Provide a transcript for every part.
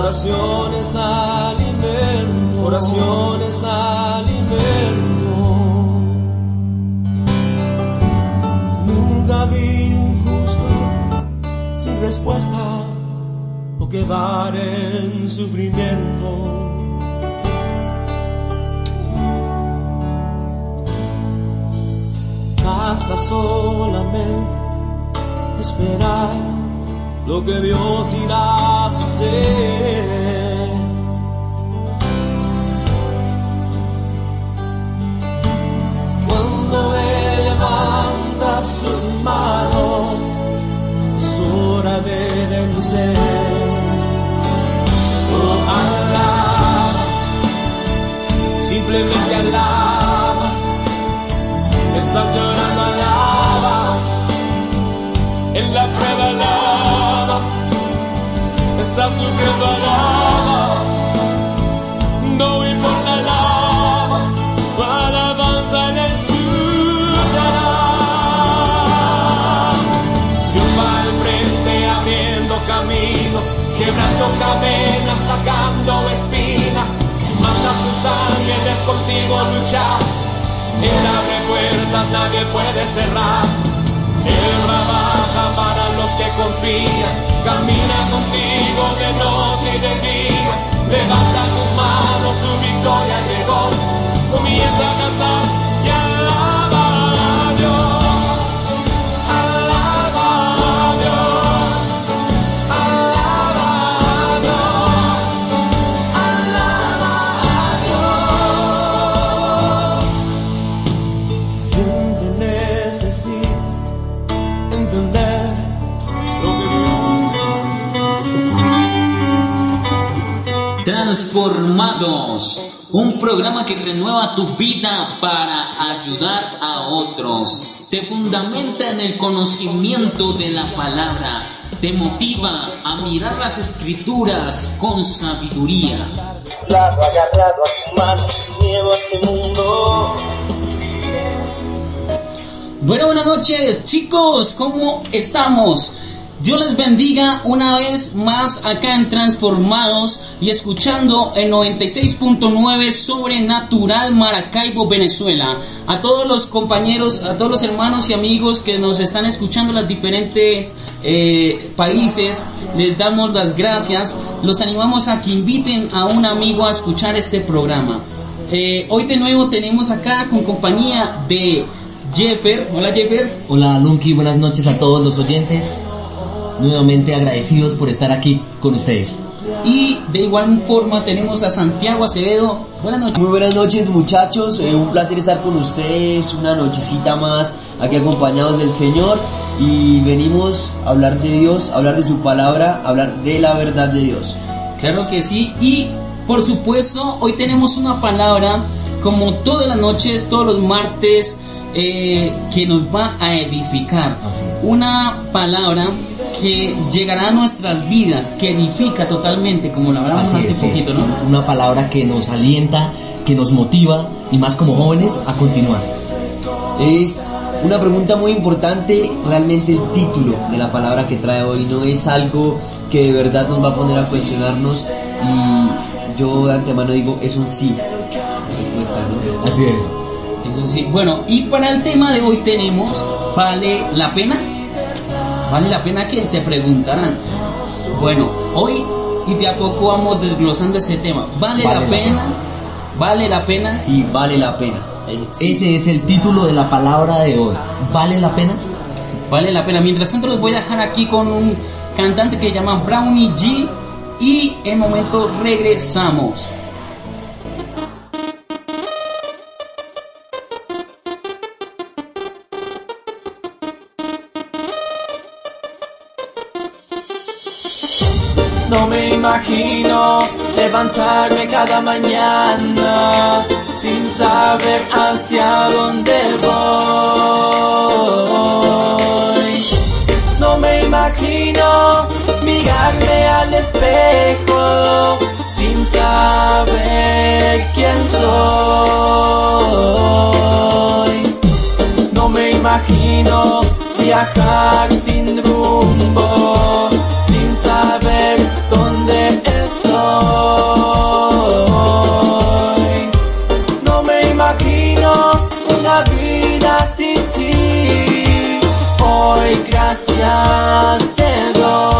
Oraciones alimento, oraciones alimento. Nunca vi un justo sin respuesta o quedar en sufrimiento. Basta solamente esperar lo que Dios irá a hacer. Cuando Él levanta sus manos, es hora de vencer. Oh, alaba, simplemente alaba. Estás llorando, alaba. En la prueba, alaba. Estás sufriendo, alaba. No importa, alaba. Tu alabanza le escuchará. Dios va al frente abriendo camino, quebrando cadenas, sacando espinas. Manda sus ángeles contigo luchar. Él abre puertas, nadie puede cerrar. Él trabaja para los que confían. Camina contigo de noche y de día. Levanta tus manos, tu victoria llegó. Comienza a cantar y alaba a Dios. Alaba a Dios. Alaba a Dios. Alaba a Dios. La gente necesita entender lo que Dios. Transformados, un programa que renueva tu vida para ayudar a otros, te fundamenta en el conocimiento de la palabra, te motiva a mirar las escrituras con sabiduría. Lado agarrado a tu mano, sin miedo a este mundo. Bueno, buenas noches, chicos, ¿cómo estamos? Dios les bendiga una vez más acá en Transformados y escuchando el 96.9 Sobrenatural Maracaibo, Venezuela. A todos los compañeros, a todos los hermanos y amigos que nos están escuchando en los diferentes países, les damos las gracias. Los animamos a que inviten a un amigo a escuchar este programa. Hoy de nuevo tenemos acá con compañía de Jeffer. Hola, Jeffer. Hola, Lunky, buenas noches a todos los oyentes. Nuevamente agradecidos por estar aquí con ustedes. Y de igual forma tenemos a Santiago Acevedo. Buenas noches. Muy buenas noches, muchachos, un placer estar con ustedes una nochecita más aquí acompañados del Señor, y venimos a hablar de Dios, a hablar de su palabra, a hablar de la verdad de Dios. Claro que sí, y por supuesto hoy tenemos una palabra como todas las noches, todos los martes, que nos va a edificar. Una palabra que llegará a nuestras vidas, que edifica totalmente, como lo hablamos hace poquito, ¿no? Una palabra que nos alienta, que nos motiva, y más como jóvenes, a continuar. Es una pregunta muy importante, realmente el título de la palabra que trae hoy no es algo que de verdad nos va a poner a cuestionarnos, y yo de antemano digo, es un sí, la respuesta, ¿no? Así es. Eso sí. Bueno, y para el tema de hoy tenemos, ¿vale la pena? ¿Vale la pena? Que se preguntarán. Bueno, hoy y de a poco vamos desglosando ese tema. ¿Vale la pena? ¿Vale la pena? Sí, vale la pena. Sí. Ese es el título de la palabra de hoy. ¿Vale la pena? Vale la pena. Mientras tanto los voy a dejar aquí con un cantante que se llama Brownie G, y en momento regresamos. No me imagino levantarme cada mañana sin saber hacia dónde voy. No me imagino mirarme al espejo sin saber quién soy. No me imagino viajar sin rumbo, sin saber dónde estoy. vida sin ti. Hoy gracias te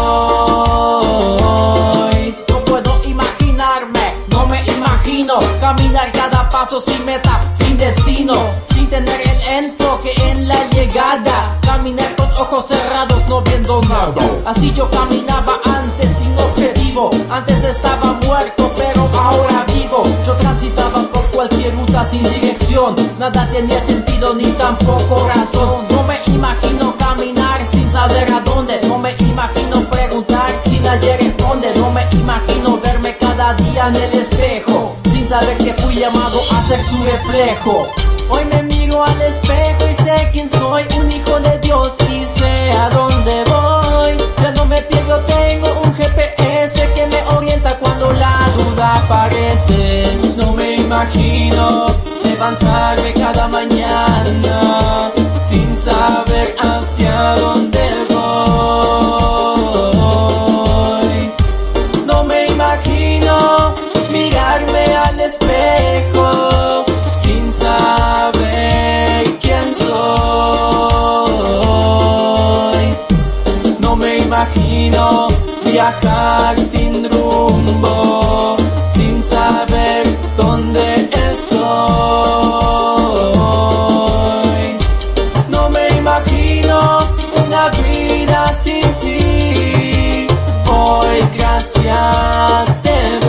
doy. No puedo imaginarme, no me imagino caminar cada paso sin meta, sin destino, sin tener el enfoque en la llegada. Caminar con ojos cerrados, no viendo nada. Así yo caminaba antes sin objetivo. Antes estaba muerto, pero ahora vivo. Yo transitaba por cualquier ruta sin dirección. Nada tenía sentido ni tampoco razón. No me imagino caminar sin saber a dónde. No me imagino preguntar si nadie responde. No me imagino verme cada día en el espejo sin saber que fui llamado a ser su reflejo. Hoy me miro al espejo y sé quién soy, un hijo de Dios y sé a dónde voy. Ya no me pierdo, tengo un GPS que me orienta cuando la duda aparece. No me imagino levantarme cada mañana sin saber hacia dónde voy. No me imagino mirarme al espejo sin saber quién soy. No me imagino viajar sin rumbo, sin saber dónde estoy. No me imagino una vida sin ti. Hoy gracias te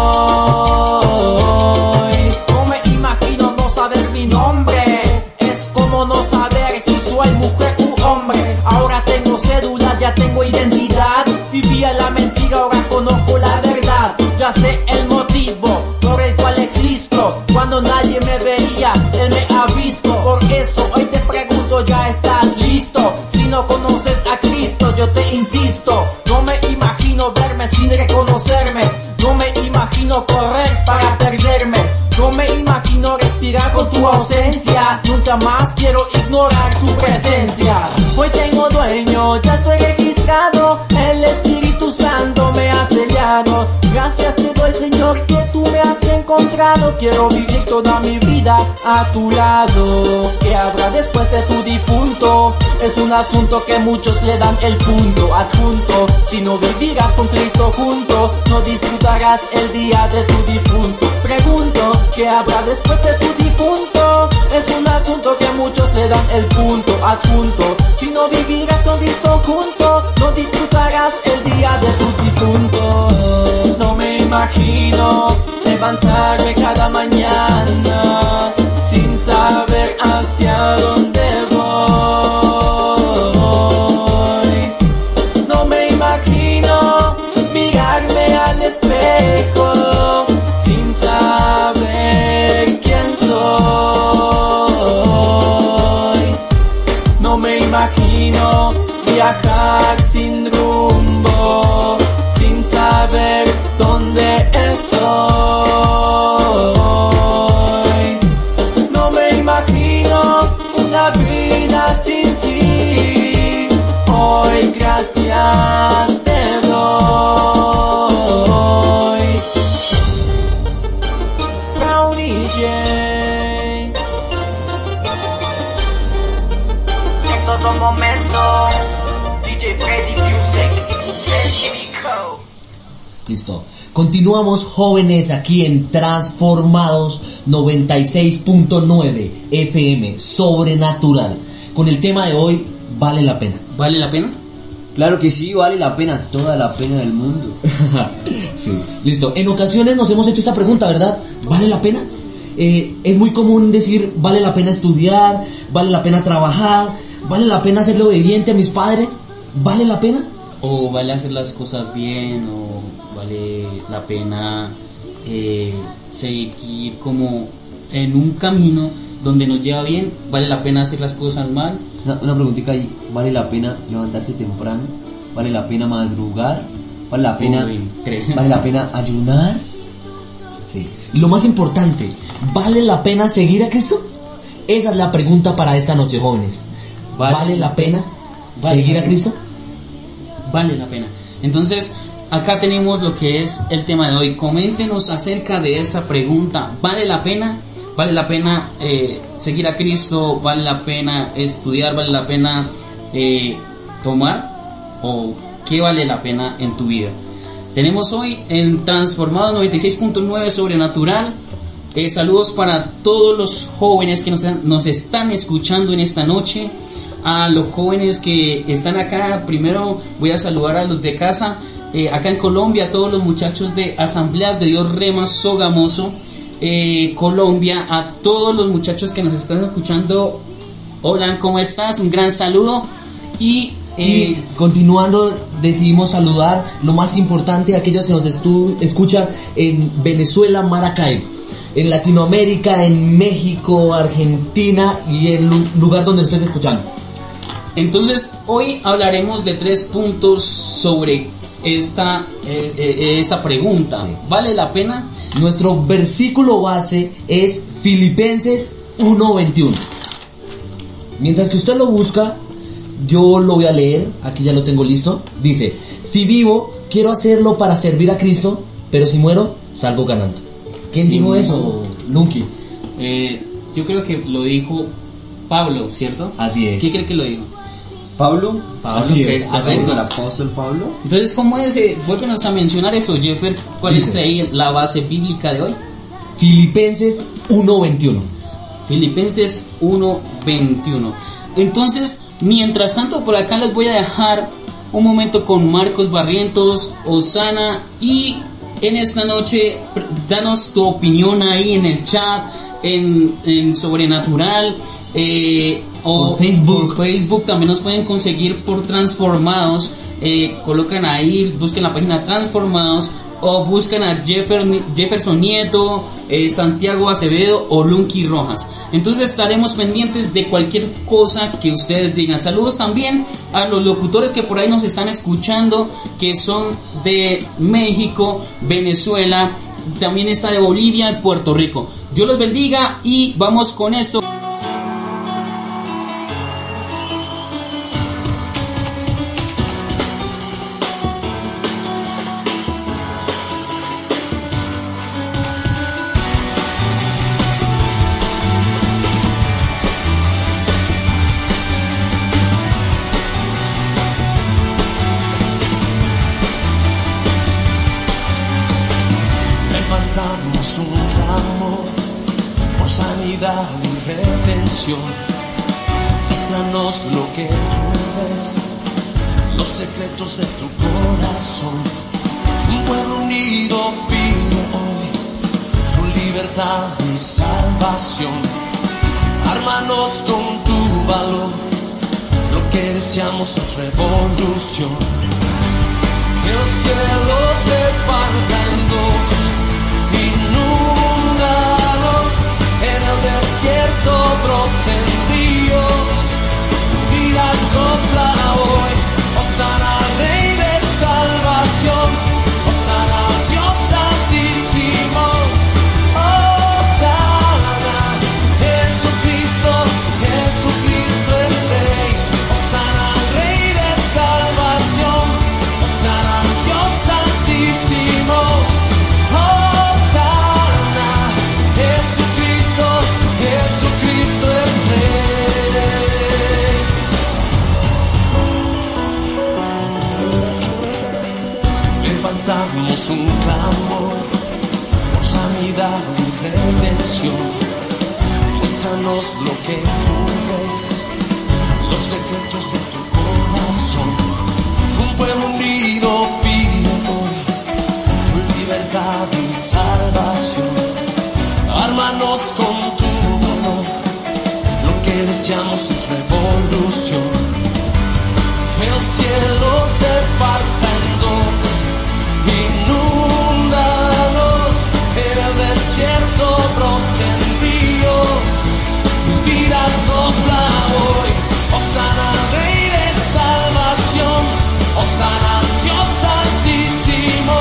doy. No me imagino no saber mi nombre. Es como no saber si soy mujer u hombre. Ahora tengo cédula, ya tengo identidad. Vivía la mentira, ahora conozco la verdad. Ya sé el motivo por el cual existo. Cuando nadie me veía, Él me ha visto. Por eso hoy te pregunto, ¿ya estás listo? Si no conoces a Cristo, yo te insisto. No me imagino verme sin reconocerme. No me imagino correr para perderme. No me imagino respirar con tu ausencia. Nunca más quiero ignorar tu presencia. Hoy tengo dueño, ya estoy registrado. El Espíritu Santo me ha sellado. Gracias te doy, Señor, que tú me has encontrado. Quiero vivir toda mi vida a tu lado. ¿Qué habrá después de tu difunto? Es un asunto que muchos le dan el punto adjunto. Si no vivirás con Cristo juntos, no disfrutarás el día de tu difunto. Pregunto, ¿qué habrá después de tu difunto? Es un asunto que muchos le dan el punto adjunto. Si no vivirás con Cristo juntos, no disfrutarás el día de tu difunto. No me imagino levantarme cada mañana sin saber hacia dónde voy. No me imagino mirarme al espejo sin saber quién soy. No me imagino viajar sin rumbo, sin saber dónde estoy. No me imagino una vida sin ti. Hoy gracias te doy. Brownie J. En todo momento, DJ Freddy Music. Listo. Continuamos, jóvenes, aquí en Transformados 96.9 FM Sobrenatural. Con el tema de hoy, ¿vale la pena? ¿Vale la pena? Claro que sí, vale la pena, toda la pena del mundo. Sí. Listo. En ocasiones nos hemos hecho esta pregunta, ¿verdad? ¿Vale la pena? Es muy común decir, ¿vale la pena estudiar? ¿Vale la pena trabajar? ¿Vale la pena serle obediente a mis padres? ¿Vale la pena? ¿O vale hacer las cosas bien? ¿O vale la pena seguir como en un camino donde nos lleva bien? ¿Vale la pena hacer las cosas mal? Una preguntita ahí, ¿vale la pena levantarse temprano? ¿Vale la pena madrugar? ¿Vale la pena, ¿vale la pena ayunar? Sí. Y lo más importante, ¿vale la pena seguir a Cristo? Esa es la pregunta para esta noche, jóvenes. ¿Vale la pena seguir a Cristo? Vale la pena. Entonces, acá tenemos lo que es el tema de hoy. Coméntenos acerca de esa pregunta. ¿Vale la pena Vale la pena seguir a Cristo, vale la pena estudiar, vale la pena tomar, o qué vale la pena en tu vida. Tenemos hoy en Transformado 96.9 Sobrenatural. Saludos para todos los jóvenes que nos están escuchando en esta noche. A los jóvenes que están acá, primero voy a saludar a los de casa, acá en Colombia, a todos los muchachos de Asambleas de Dios Rema Sogamoso, Colombia, a todos los muchachos que nos están escuchando. Hola, ¿cómo estás? Un gran saludo. Y continuando, decidimos saludar lo más importante a aquellos que nos escuchan en Venezuela, Maracay, en Latinoamérica, en México, Argentina y el lugar donde estés escuchando. Entonces, hoy hablaremos de 3 puntos sobre esta pregunta. Sí. ¿Vale la pena? Nuestro versículo base es Filipenses 1:21. Mientras que usted lo busca, yo lo voy a leer, aquí ya lo tengo listo. Dice: si vivo, quiero hacerlo para servir a Cristo, pero si muero, salgo ganando. ¿Quién dijo eso, Lunky? Yo creo que lo dijo Pablo, ¿cierto? Así es. ¿Quién cree que lo dijo? Pablo, así es, el apóstol Pablo. Entonces, ¿cómo es? Vuélvenos a mencionar eso, Jeffer. ¿Cuál es ahí la base bíblica de hoy? Filipenses 1:21. Filipenses 1:21. Entonces, mientras tanto, por acá les voy a dejar un momento con Marcos Barrientos, Osana, y en esta noche danos tu opinión ahí en el chat, en Sobrenatural, o Facebook. Por Facebook también nos pueden conseguir por Transformados. Colocan ahí, busquen la página Transformados, o buscan a Jefferson Nieto, Santiago Acevedo o Lunky Rojas. Entonces estaremos pendientes de cualquier cosa que ustedes digan. Saludos también a los locutores que por ahí nos están escuchando, que son de México, Venezuela, también está de Bolivia y Puerto Rico. Dios los bendiga y vamos con esto. Levantamos un clamor por sanidad y redención. Muéstranos lo que tú ves, los secretos de tu corazón. Un pueblo unido pide hoy tu libertad y salvación. Ármanos con tu valor, lo que deseamos es revolución. Que los cielos se partan en dos, inúndalos, en el desierto broten ríos, vida sopla hoy. Hosana al Rey de salvación, Hosana al Dios Santísimo, Hosana, Jesucristo, Jesucristo es Rey. Hosana al Rey de salvación, Hosana al Dios Santísimo, Hosana, Jesucristo, Jesucristo es Rey. Levantamos un clamor por sanidad y redención. Muéstranos lo que tú ves, los secretos de tu corazón. Un pueblo unido pide hoy tu libertad y salvación. Ármanos con tu dolor, lo que deseamos es revolución. Que el cielo se parta en dos, inúndanos, en el desierto broten ríos, vida sopla hoy. Hosana al Rey de salvación, Hosana al Dios Santísimo,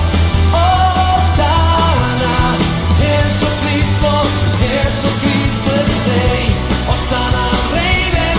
Hosana, Jesucristo, Jesucristo es Rey. Hosana al Rey de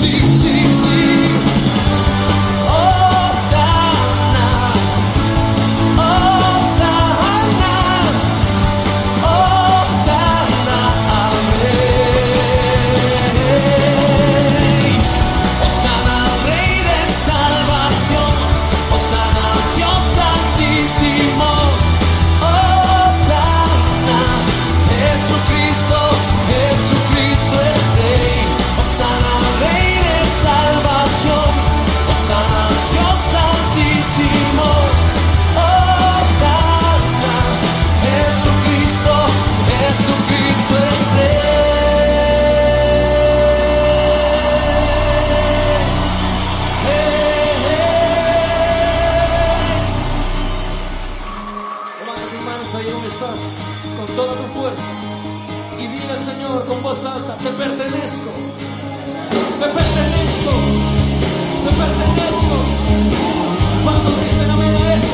sí, sí, sí. Hosanna, Hosanna, Hosanna al Rey. Hosanna al Rey de salvación, Hosanna al Dios Santísimo. Hosanna, Jesucristo, Jesucristo es Rey. Hosanna al Rey de salvación, Hosanna al Dios Santísimo. Hosanna, Jesucristo, Jesucristo es Levanta tus manos ahí donde estás, con toda tu fuerza, y dile al Señor con voz alta: te pertenezco, te pertenezco, te pertenezco. Cuando dicen amén a eso.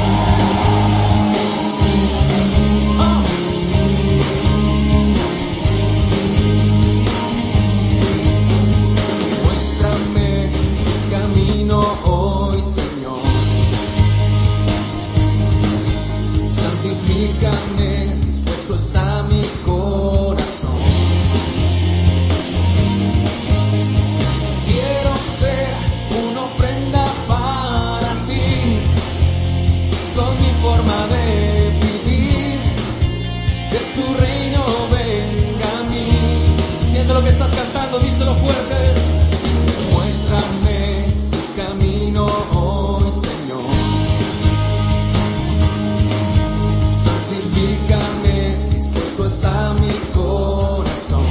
Ah. Muéstrame el camino hoy, Señor. Santifícame, dispuesto está mi corazón. Quiero ser una ofrenda para ti, con mi forma de vivir, que tu reino venga a mí. Siente lo que estás cantando, díselo fuerte. Muéstrame tu camino hoy, Señor. Santifícame, dispuesto está mi corazón.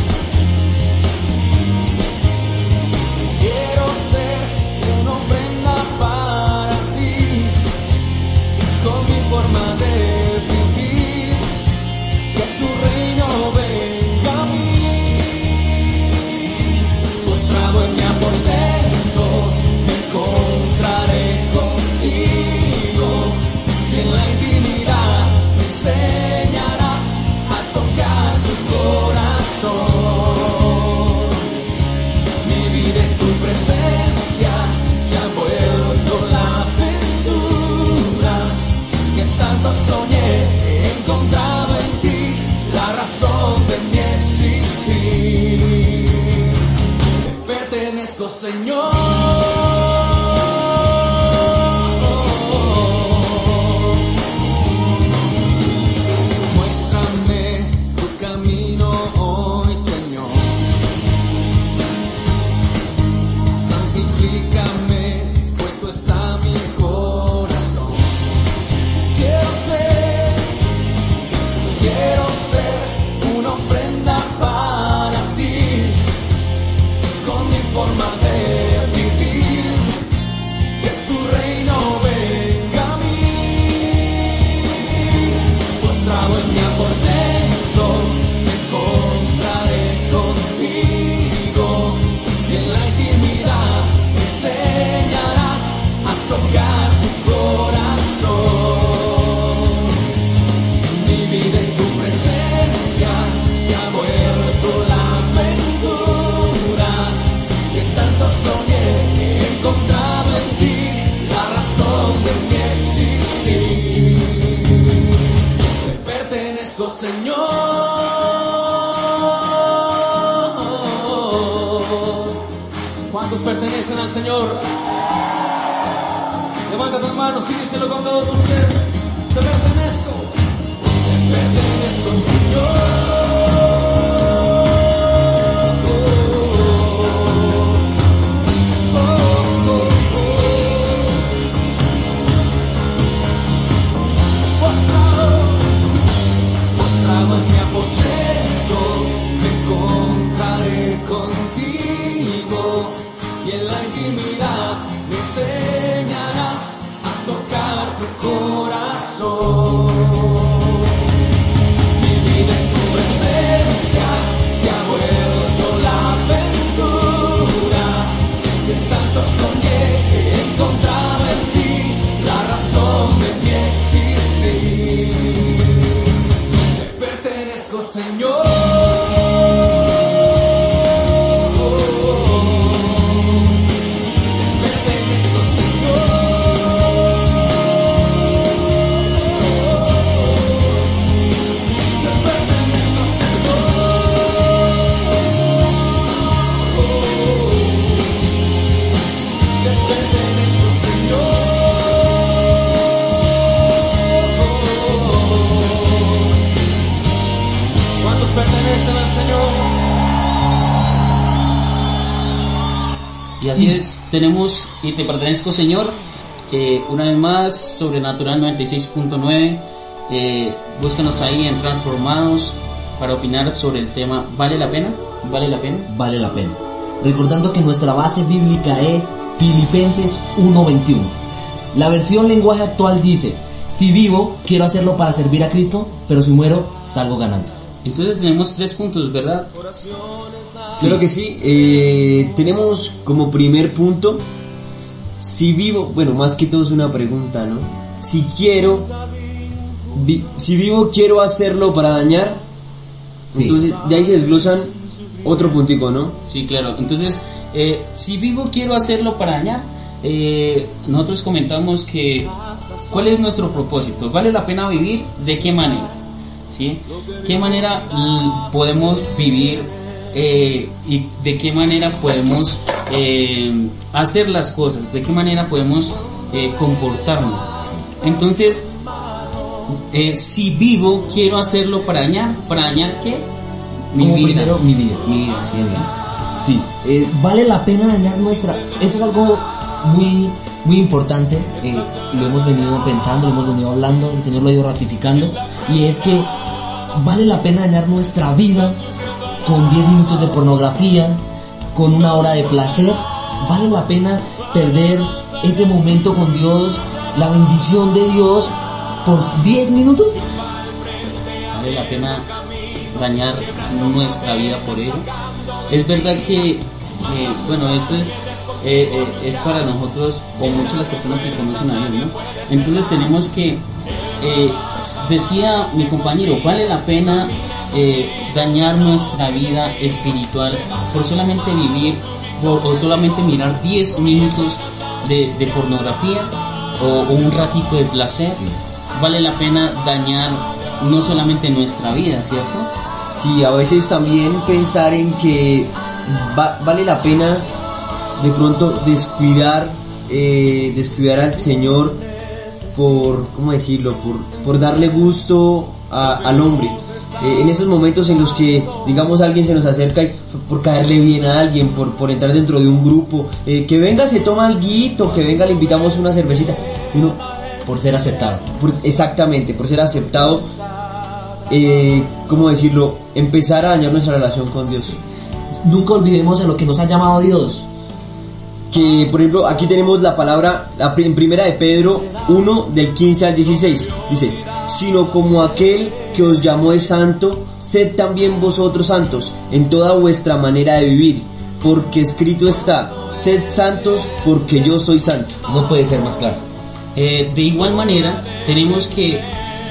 Quiero ser una ofrenda para ti, con mi forma de vivir, que tu reino venga a mí. Postrado en mi aposento, me encontraré contigo, y en la intimidad me enseñarás a tocar tu corazón. Mi vida en tu presencia se ha vuelto la aventura que tanto soñé. He encontrado en ti la razón de mi existir. Te pertenezco, Señor. Muéstrame tu camino hoy, Señor. Santifícame, dispuesto está mi corazón. Quiero ser una ofrenda para ti, con mi forma de vivir, que tu reino venga a mí. Postrado en mi aposento, me encontraré contigo, y en la intimidad me enseñarás a tocar tu corazón. Mi vida en tu presencia se ha vuelto la aventura que tanto soñé. He encontrado en ti la razón de mi existir. Te pertenezco, Señor. ¿Cuántos pertenecen al Señor? Levanta tus manos y díselo con todo tu ser. Te pertenezco, Señor. Postrado en mi aposento, me encontraré contigo, y en la intimidad me enseñarás a tocar tu corazón. Mi vida en tu presencia se ha vuelto la aventura que tanto soñé. He encontrado en ti la razón de mi existir. Te pertenezco, Señor. Y así es, tenemos Y te pertenezco, Señor, una vez más, Sobrenatural 96.9. Búscanos ahí en Transformados para opinar sobre el tema. ¿Vale la pena? ¿Vale la pena? Vale la pena. Recordando que nuestra base bíblica es Filipenses 1:21. La versión lenguaje actual dice: si vivo, quiero hacerlo para servir a Cristo, pero si muero, salgo ganando. Entonces tenemos 3 puntos, ¿verdad? Claro que sí. Tenemos como primer punto, si vivo, bueno, más que todo es una pregunta, ¿no? Si vivo, quiero hacerlo para dañar. Sí. Entonces de ahí se desglosan otro puntico, ¿no? Sí, claro. Entonces, si vivo, quiero hacerlo para dañar. Nosotros comentamos que ¿cuál es nuestro propósito? ¿Vale la pena vivir? ¿De qué manera? ¿Sí? ¿Qué manera podemos vivir y de qué manera podemos hacer las cosas? ¿De qué manera podemos comportarnos? Entonces, si vivo, quiero hacerlo para dañar. ¿Para dañar qué? Como primero, mi vida. Mi vida, sí, ¿verdad? Sí, vale la pena dañar nuestra... Eso es algo muy importante, lo hemos venido pensando, lo hemos venido hablando, el Señor lo ha ido ratificando, y es que vale la pena dañar nuestra vida con 10 minutos de pornografía, con 1 hora de placer. Vale la pena perder ese momento con Dios, la bendición de Dios, por 10 minutos. Vale la pena dañar nuestra vida por ello. Es verdad que bueno, esto es para nosotros o muchas las personas que conocen a Dios, ¿no? Entonces tenemos que decía mi compañero, vale la pena dañar nuestra vida espiritual por solamente vivir o solamente mirar 10 minutos de pornografía o un ratito de placer. Sí. Vale la pena dañar no solamente nuestra vida, ¿cierto? Sí, a veces también pensar en que vale la pena de pronto descuidar al Señor por, ¿cómo decirlo? Por darle gusto al hombre. En esos momentos en los que, digamos, alguien se nos acerca y por caerle bien a alguien, por entrar dentro de un grupo, que venga, se toma alguito, que venga, le invitamos una cervecita, uno, Por ser aceptado. exactamente, por ser aceptado, ¿cómo decirlo? Empezar a dañar nuestra relación con Dios. Nunca olvidemos a lo que nos ha llamado Dios. Que por ejemplo aquí tenemos la palabra en primera de Pedro 1 del 15 al 16, dice: sino como aquel que os llamó es santo, sed también vosotros santos en toda vuestra manera de vivir, porque escrito está: sed santos porque yo soy santo. No puede ser más claro. De igual manera tenemos que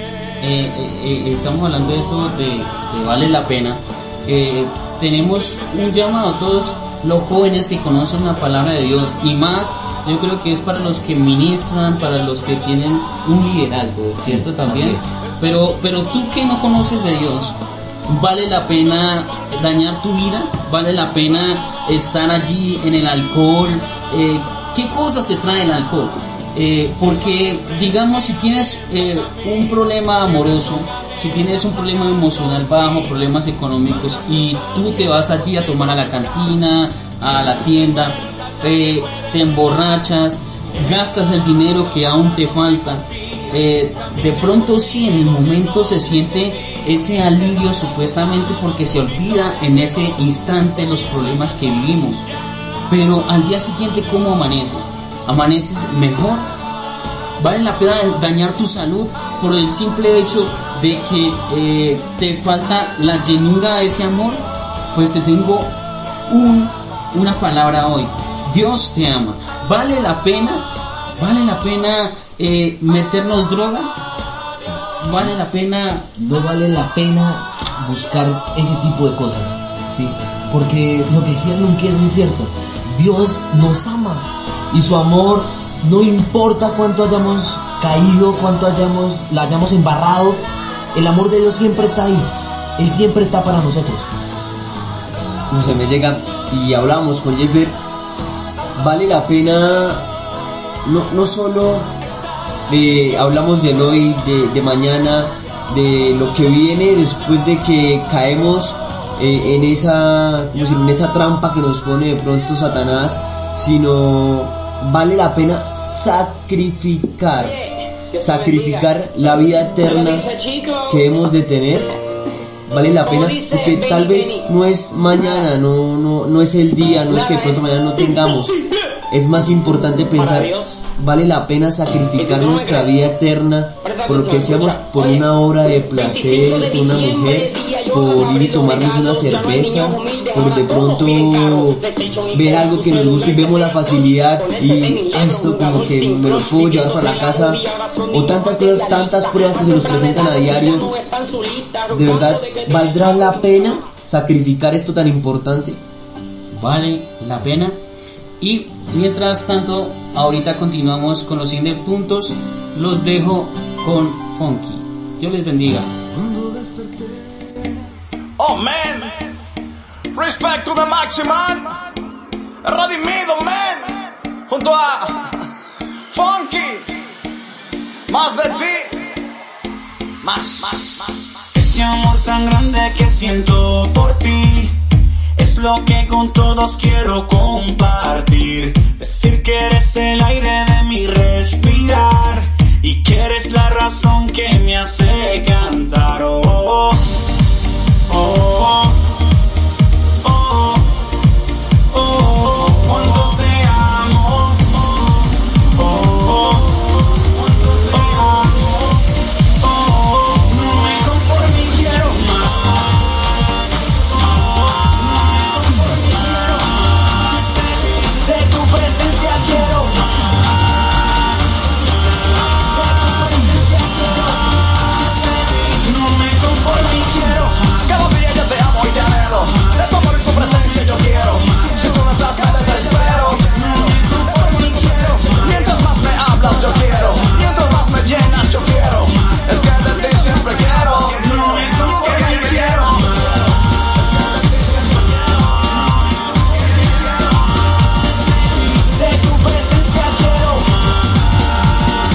estamos hablando de eso de vale la pena. Tenemos un llamado a todos los jóvenes que conocen la palabra de Dios, y más yo creo que es para los que ministran, para los que tienen un liderazgo, ¿cierto? Sí, También. así es. Pero tú que no conoces de Dios, ¿vale la pena dañar tu vida? ¿Vale la pena estar allí en el alcohol? ¿Qué cosas te trae el alcohol? Porque digamos, si tienes un problema amoroso, si tienes un problema emocional bajo, problemas económicos, y tú te vas allí a tomar a la cantina, a la tienda, te emborrachas, gastas el dinero que aún te falta, de pronto sí, en el momento se siente ese alivio supuestamente porque se olvida en ese instante los problemas que vivimos, pero al día siguiente, ¿cómo amaneces? ¿Amaneces mejor? ¿Vale la pena dañar tu salud por el simple hecho de que te falta la llenura de ese amor? Pues te tengo una palabra hoy: Dios te ama. ¿Vale la pena? ¿Vale la pena meternos droga? ¿Vale la pena? No vale la pena buscar ese tipo de cosas, ¿sí? Porque lo que decía Lunke es muy cierto. Dios nos ama, y su amor, no importa cuánto hayamos caído, cuánto la hayamos embarrado, el amor de Dios siempre está ahí. Él siempre está para nosotros. No se me llega, y hablamos con Jeffer, vale la pena, no solo hablamos del hoy, de mañana, de lo que viene después de que caemos en esa trampa que nos pone de pronto Satanás, sino vale la pena sacrificar la vida eterna que hemos de tener. Vale la pena porque tal vez no es mañana, no es el día, no es que de pronto mañana no tengamos. Es más importante pensar, vale la pena sacrificar nuestra vida eterna por lo que seamos, por una hora de placer con una mujer, por ir y tomarnos una cerveza, por de pronto ver algo que nos gusta y vemos la facilidad y esto como que me lo puedo llevar para la casa, o tantas cosas, tantas pruebas que se nos presentan a diario. De verdad, ¿valdrá la pena sacrificar esto tan importante? Vale la pena. Y mientras tanto, ahorita continuamos con los siguientes puntos. Los dejo con Funky. Dios les bendiga. Oh man, respect to the Maximan, redimido man, junto a Funky, más de ti, más. Este amor tan grande que siento por ti es lo que con todos quiero compartir. Decir que eres el aire de mi respirar y que eres la razón que me hace cantar. Oh, oh, oh, oh, oh, oh, oh, cuando te amo. Oh, oh, oh, oh, oh, no me conformo y quiero más. De tu presencia quiero más. No me conformo y quiero más. Cada día yo te amo y te anhelo. De tu amor y tu presencia yo quiero más. Si tú no estás me desespero. No me conformo y quiero más. Mientras más me hablas yo quiero. Mientras más me llenas yo quiero más. Es que de ti siempre quiero. No me conformo y quiero más. De tu presencia quiero más.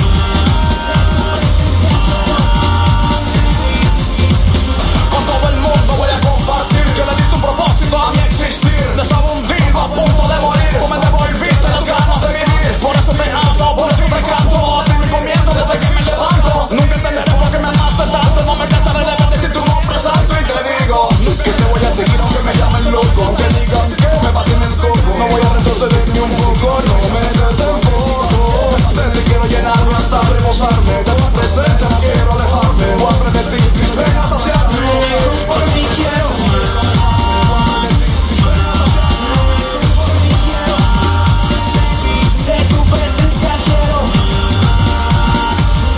Con todo el mundo voy a compartir que le diste un propósito a mi existir. Estaba hundido a punto de morir, tú me devolviste las ganas de vivir. Por eso te amo, por eso te canto. A ti me comienzo desde que me levanto. Nunca entenderé por qué me amaste tanto. No me cantaré de verte sin tu nombre santo. Y te digo que te voy a seguir aunque me llamen loco, aunque digan que me pasen el coco. No voy a retroceder ni un poco, no me desenfoco. De ti quiero llenarme hasta rebosarme. De tu presencia no quiero alejarme. Guarde de ti mis venas saciarme. Por mí quiero más. De tu presencia quiero más.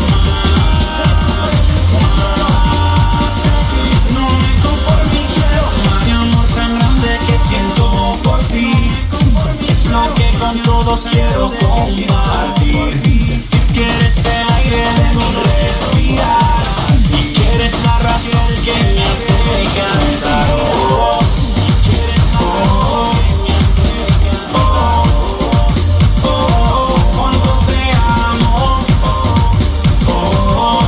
No me conformo y quiero más. Mi amor tan grande que siento por ti es lo que con todos quiero compartir. Decir que eres el aire de mi respirar y que eres la razón que me hace cantar. Oh, oh, oh, oh, oh, cuando te amo. Oh, oh,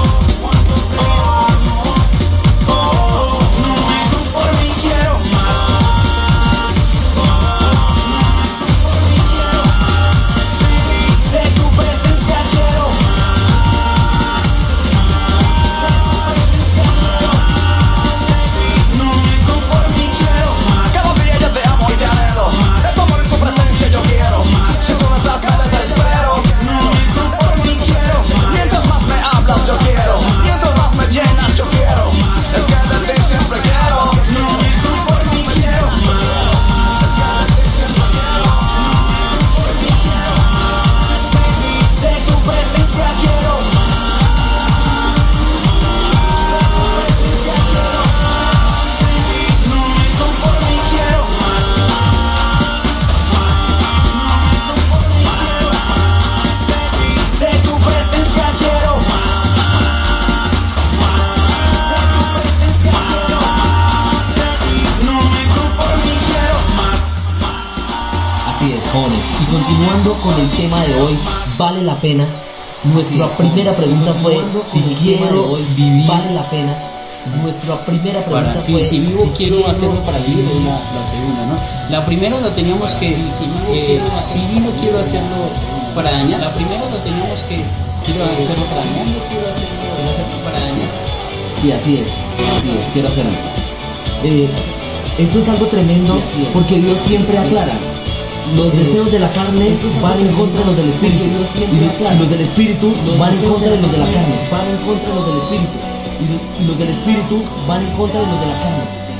oh, oh, no me conformo y quiero más. De tu presencia quiero más. No me conformo y quiero más. Cada día yo te amo y te anhelo. De tu amor y tu presencia yo quiero más. Si tú no estás me desespero. No me conformo y quiero más. Mientras más me hablas yo quiero más. Mientras más me llenas yo quiero más. Es que de ti siempre quiero. No me conformo y quiero más. De tu presencia quiero más. No me conformo y quiero más. De tu presencia quiero más. No me conformo y quiero más. Así es, jóvenes. Y continuando con el tema de hoy, ¿vale la pena? Nuestra primera pregunta fue si quiero vivir, ¿vale la pena? nuestra primera pregunta Si fue... vivo quiero hacerlo para vivir, es la segunda, ¿no? La primera la teníamos que... si vivo quiero hacerlo para dañar. La primera la teníamos que... Quiero hacerlo para dañar, yo quiero hacerlo para dañar. Sí, así es, quiero hacerlo. Esto es algo tremendo porque Dios siempre aclara. Los deseos de la carne van en contra de los del espíritu, y los del espíritu van en contra de los de la carne, van en contra de los del espíritu, y los del espíritu van en contra de los de la carne.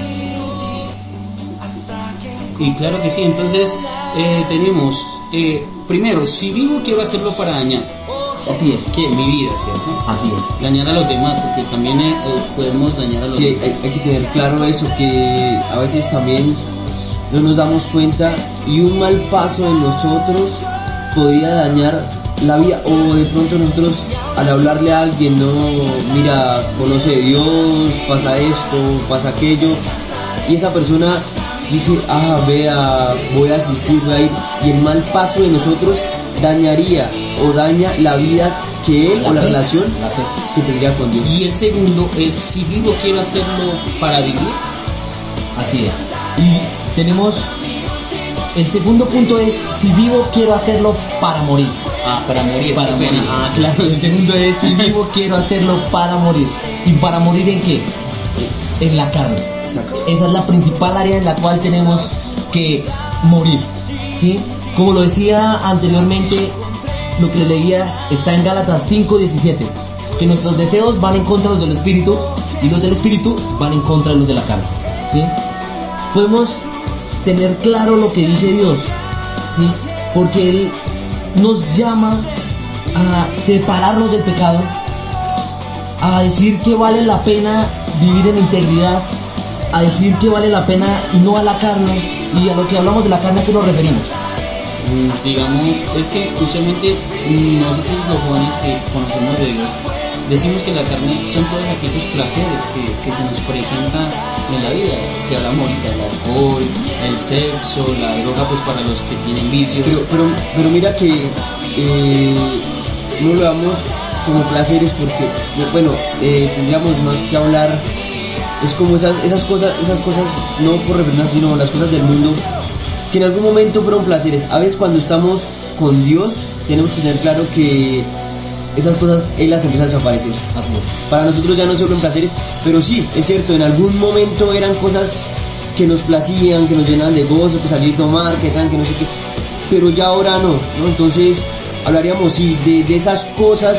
Y claro que sí, entonces tenemos, primero, si vivo quiero hacerlo para dañar. Así es. Que mi vida, ¿cierto? Así es. Dañar a los demás, porque también podemos dañar a los Sí, demás. hay que tener claro eso, que a veces también no nos damos cuenta y un mal paso de nosotros podría dañar la vida, o de pronto nosotros al hablarle a alguien, no, mira, conoce a Dios, pasa esto, pasa aquello, y esa persona dice, vea, voy a asistir, voy a ir, y el mal paso de nosotros dañaría o daña la vida que él, o la relación que tendría con Dios. Y el segundo es, si vivo quiero hacerlo para vivir. Así es. Y tenemos... El segundo punto es, si vivo quiero hacerlo para morir. Para morir. Para qué morir. pena. Claro. El segundo es, si vivo quiero hacerlo para morir. ¿Y para morir en qué? En la carne. Exacto. Esa es la principal área en la cual tenemos que morir, ¿sí? Como lo decía anteriormente, lo que leía está en Gálatas 5:17, que nuestros deseos van en contra de los del espíritu y los del espíritu van en contra de los de la carne, ¿sí? Podemos tener claro lo que dice Dios, ¿sí? Porque Él nos llama a separarnos del pecado, a decir que vale la pena vivir en integridad, a decir que vale la pena no a la carne. Y a lo que hablamos de la carne, ¿a qué nos referimos? Digamos, es que usualmente nosotros los jóvenes que conocemos de Dios decimos que la carne son todos aquellos placeres que se nos presentan en la vida, que hablamos ahorita, el alcohol, el sexo, la droga, pues para los que tienen vicios. Pero mira que no lo damos como placeres, porque bueno, tendríamos más que hablar. Es como esas cosas, no por referirnos, sino las cosas del mundo, que en algún momento fueron placeres. A veces cuando estamos con Dios tenemos que tener claro que esas cosas Él las empieza a desaparecer. Así es. Para nosotros ya no se vuelven placeres, pero sí, es cierto, en algún momento eran cosas que nos placían, que nos llenaban de gozo, que salir a tomar, que tan, que no sé qué, pero ya ahora no. Entonces hablaríamos sí de esas cosas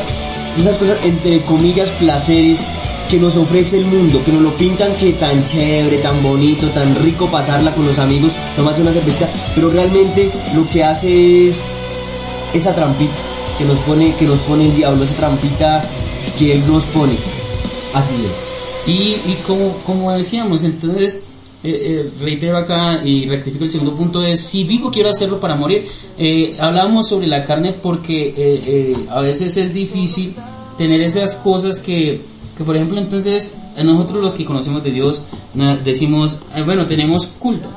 entre comillas placeres que nos ofrece el mundo, que nos lo pintan que tan chévere, tan bonito, tan rico pasarla con los amigos, tomarse una cervecita, pero realmente lo que hace es esa trampita que nos pone el diablo, esa trampita que él nos pone. Así es. Y como decíamos, entonces reitero acá y rectifico el segundo punto, es si vivo quiero hacerlo para morir. Hablábamos sobre la carne porque a veces es difícil tener esas cosas que por ejemplo, entonces nosotros los que conocemos de Dios decimos, bueno, tenemos culto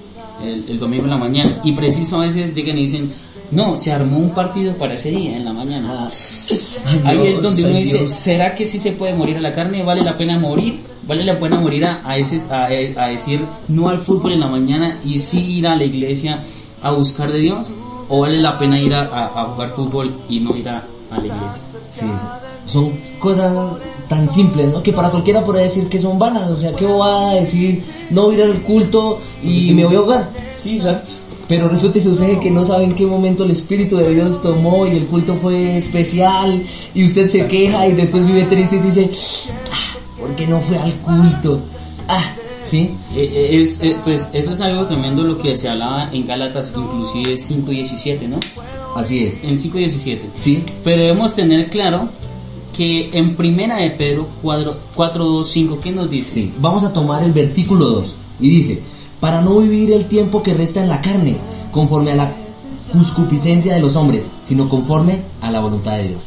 el domingo en la mañana, y preciso a veces llegan y dicen, no, se armó un partido para ese día en la mañana. Ahí es donde uno dice, ¿será que sí se puede morir a la carne? ¿Vale la pena morir? ¿Vale la pena morir a decir no al fútbol en la mañana y sí ir a la iglesia a buscar de Dios? ¿O vale la pena ir a jugar fútbol y no ir a la iglesia? Sí, son cosas tan simples, ¿no? Que para cualquiera puede decir que son vanas. O sea, ¿qué va a decir? No voy a ir al culto y me voy a ahogar. Sí, exacto. Pero resulta y sucede que no sabe en qué momento el Espíritu de Dios tomó y el culto fue especial y usted se queja y después vive triste y dice, ¿por qué no fue al culto? ¿Sí? Pues eso es algo tremendo lo que se hablaba en Gálatas, inclusive 5:17, ¿no? Así es. En 5:17. Sí. Pero debemos tener claro que en Primera de Pedro 4:2-5, ¿qué nos dice? Sí. Vamos a tomar el versículo 2 y dice, para no vivir el tiempo que resta en la carne, conforme a la concupiscencia de los hombres, sino conforme a la voluntad de Dios.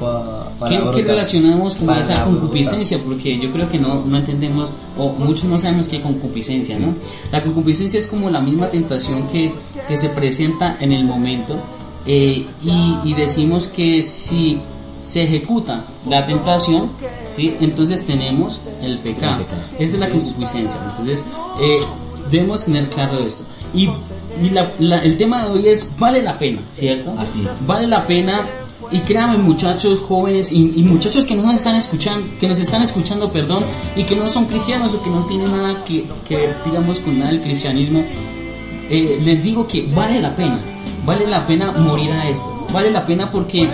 ¿Qué relacionamos con esa concupiscencia? Porque yo creo que no entendemos, o muchos no sabemos qué es concupiscencia, ¿no? La concupiscencia es como la misma tentación que se presenta en el momento, y decimos que si se ejecuta la tentación, ¿sí? Entonces tenemos el pecado. Esa es la concupiscencia. Entonces debemos tener claro esto. Y el tema de hoy es vale la pena, ¿cierto? Así es. Vale la pena. Y créanme, muchachos jóvenes y muchachos que nos están escuchando, perdón, y que no son cristianos o que no tienen nada que ver, digamos, con nada del cristianismo, les digo que vale la pena morir a esto, vale la pena porque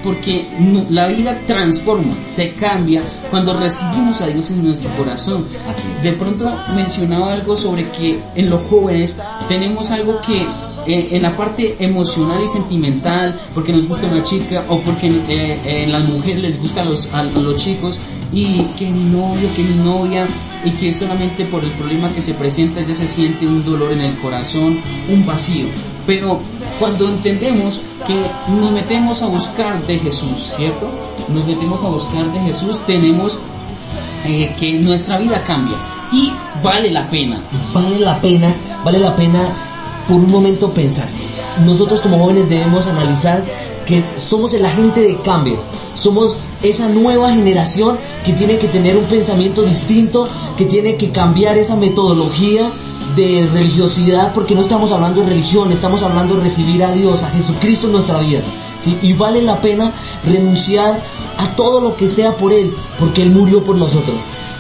la vida transforma, se cambia cuando recibimos a Dios en nuestro corazón. Así es. De pronto mencionaba algo sobre que en los jóvenes tenemos algo que en la parte emocional y sentimental, porque nos gusta una chica o porque en las mujeres les gusta a los chicos, y que mi novio, que mi novia, y que solamente por el problema que se presenta ya se siente un dolor en el corazón, un vacío. Pero cuando entendemos que nos metemos a buscar de Jesús, ¿cierto? Nos metemos a buscar de Jesús, tenemos que nuestra vida cambia y vale la pena. Vale la pena por un momento pensar. Nosotros como jóvenes debemos analizar que somos el agente de cambio. Somos esa nueva generación que tiene que tener un pensamiento distinto, que tiene que cambiar esa metodología de religiosidad, porque no estamos hablando de religión, estamos hablando de recibir a Dios, a Jesucristo en nuestra vida, ¿sí? Y vale la pena renunciar a todo lo que sea por Él, porque Él murió por nosotros.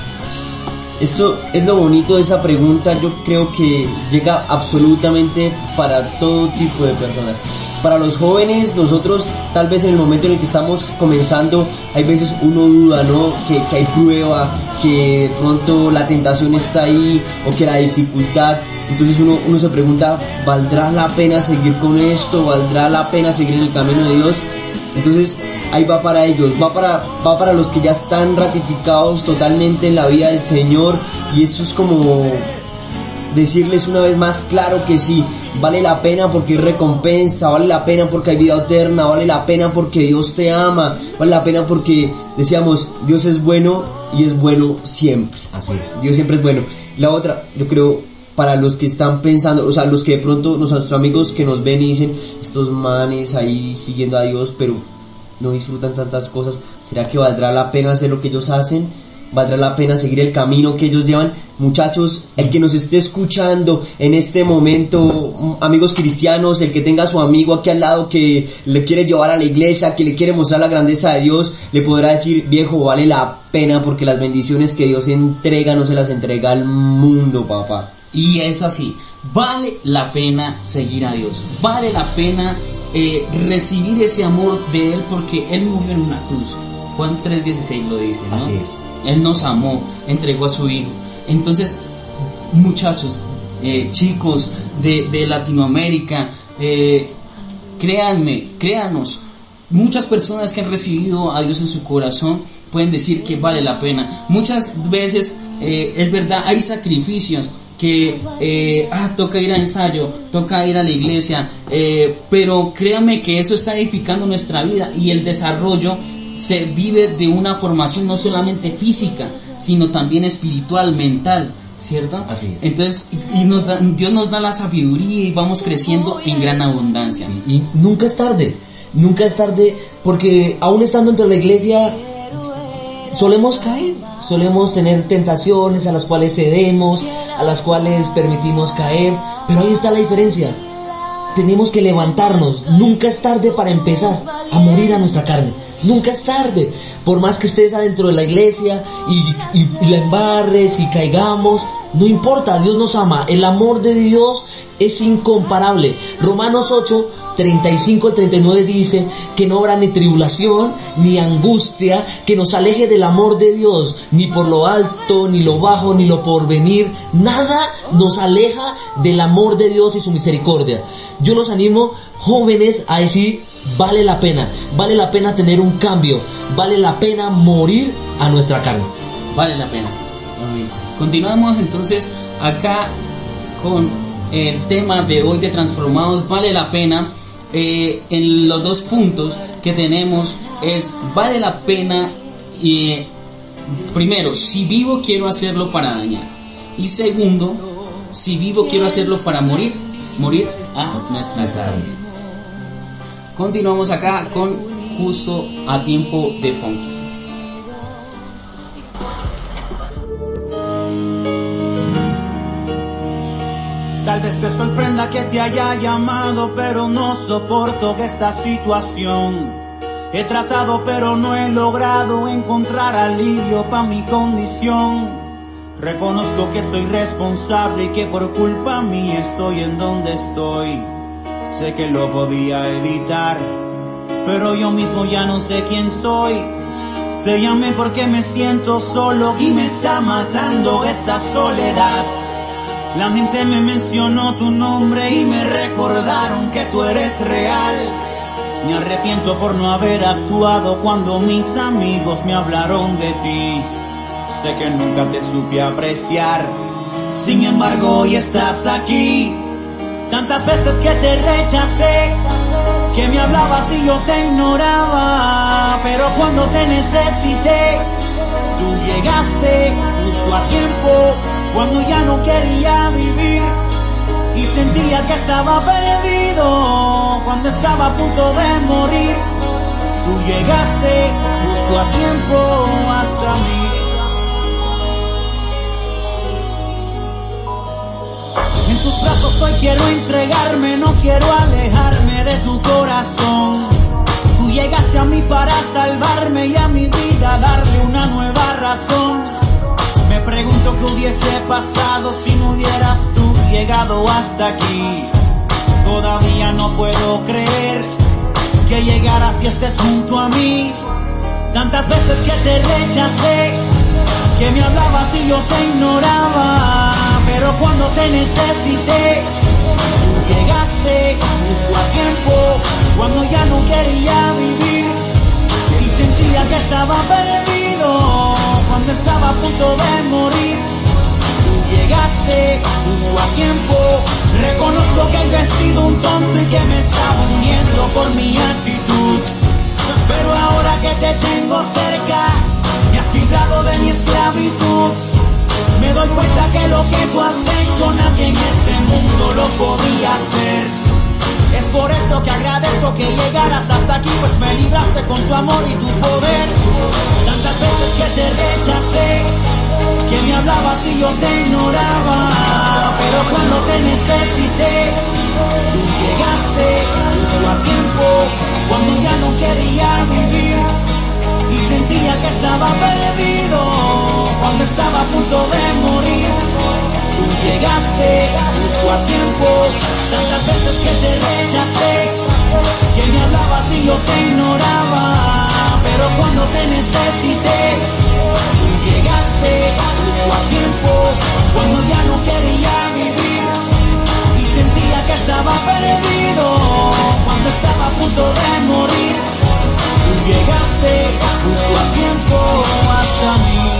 Esto es lo bonito de esa pregunta. Yo creo que llega absolutamente para todo tipo de personas. Para los jóvenes, nosotros tal vez en el momento en el que estamos comenzando, hay veces uno duda, ¿no? Que hay prueba, que de pronto la tentación está ahí, o que la dificultad. Entonces uno se pregunta, ¿valdrá la pena seguir con esto? ¿Valdrá la pena seguir en el camino de Dios? Entonces ahí va para ellos, va para los que ya están ratificados totalmente en la vida del Señor. Y esto es como decirles una vez más, claro que sí, vale la pena porque hay recompensa, vale la pena porque hay vida eterna, vale la pena porque Dios te ama, vale la pena porque, decíamos, Dios es bueno y es bueno siempre. Así es. Dios siempre es bueno. La otra, yo creo, para los que están pensando, o sea, los que de pronto, nuestros amigos que nos ven y dicen, estos manes ahí siguiendo a Dios, pero no disfrutan tantas cosas, ¿será que valdrá la pena hacer lo que ellos hacen? ¿Valdrá la pena seguir el camino que ellos llevan? Muchachos, el que nos esté escuchando en este momento, amigos cristianos, el que tenga a su amigo aquí al lado que le quiere llevar a la iglesia, que le quiere mostrar la grandeza de Dios, le podrá decir, viejo, vale la pena porque las bendiciones que Dios entrega no se las entrega al mundo, papá. Y es así, vale la pena seguir a Dios, vale la pena recibir ese amor de Él, porque Él murió en una cruz. Juan 3:16 lo dice, ¿no? Así es. Él nos amó, entregó a su Hijo. Entonces, muchachos, chicos de Latinoamérica, créanos, muchas personas que han recibido a Dios en su corazón pueden decir que vale la pena. Muchas veces, es verdad, hay sacrificios que toca ir a ensayo, toca ir a la iglesia, pero créanme que eso está edificando nuestra vida, y el desarrollo se vive de una formación no solamente física, sino también espiritual, mental, ¿cierto? Así es. Entonces, Dios nos da la sabiduría y vamos creciendo en gran abundancia. Y nunca es tarde, porque aún estando entre la iglesia solemos caer, solemos tener tentaciones a las cuales cedemos, a las cuales permitimos caer, pero ahí está la diferencia. Tenemos que levantarnos, nunca es tarde para empezar a morir a nuestra carne, nunca es tarde, por más que estés adentro de la iglesia y la embarres y caigamos, no importa, Dios nos ama, el amor de Dios es incomparable. Romanos 8, 35 al 39 dice que no habrá ni tribulación, ni angustia que nos aleje del amor de Dios, ni por lo alto, ni lo bajo, ni lo porvenir, nada nos aleja del amor de Dios y su misericordia. Yo los animo, jóvenes, a decir, vale la pena tener un cambio, vale la pena morir a nuestra carne. Vale la pena. Continuamos entonces acá con el tema de hoy de transformados. Vale la pena. En los dos puntos que tenemos es vale la pena. Primero, si vivo quiero hacerlo para dañar, y segundo, si vivo quiero hacerlo para morir a nuestra carne. Continuamos acá con Justo a Tiempo de Funky. Tal vez te sorprenda que te haya llamado, pero no soporto esta situación. He tratado pero no he logrado encontrar alivio pa' mi condición. Reconozco que soy responsable y que por culpa mía estoy en donde estoy. Sé que lo podía evitar, pero yo mismo ya no sé quién soy. Te llamé porque me siento solo y me está matando esta soledad. La mente me mencionó tu nombre y me recordaron que tú eres real. Me arrepiento por no haber actuado cuando mis amigos me hablaron de ti. Sé que nunca te supe apreciar, sin embargo hoy estás aquí. Tantas veces que te rechacé, que me hablabas y yo te ignoraba, pero cuando te necesité, tú llegaste justo a tiempo, cuando ya no quería vivir y sentía que estaba perdido, cuando estaba a punto de morir. Tú llegaste justo a tiempo hasta mí. En tus brazos hoy quiero entregarme, no quiero alejarme de tu corazón. Tú llegaste a mí para salvarme y a mi vida darle una nueva razón. Me pregunto qué hubiese pasado si no hubieras tú llegado hasta aquí. Todavía no puedo creer que llegaras y estés junto a mí. Tantas veces que te rechacé, que me hablabas y yo te ignoraba, pero cuando te necesité, tú llegaste justo a tiempo, cuando ya no quería vivir y sentía que estaba perdido, cuando estaba a punto de morir. Tú llegaste justo a tiempo. Reconozco que yo he sido un tonto y que me estaba hundiendo por mi actitud, pero ahora que te tengo cerca, me has librado de mi esclavitud. Me doy cuenta que lo que tú has hecho nadie en este mundo lo podía hacer. Es por esto que agradezco que llegaras hasta aquí, pues me libraste con tu amor y tu poder. Tantas veces que te rechacé, que me hablabas y yo te ignoraba, pero cuando te necesité, tú llegaste justo a tiempo, cuando ya no quería vivir y sentía que estaba perdido, cuando estaba a punto de morir. Tú llegaste justo a tiempo. Tantas veces que te rechacé, que me hablabas y yo te ignoraba, pero cuando te necesité, tú llegaste justo a tiempo, cuando ya no quería vivir y sentía que estaba perdido, cuando estaba a punto de morir. Tú llegaste justo a tiempo hasta mí.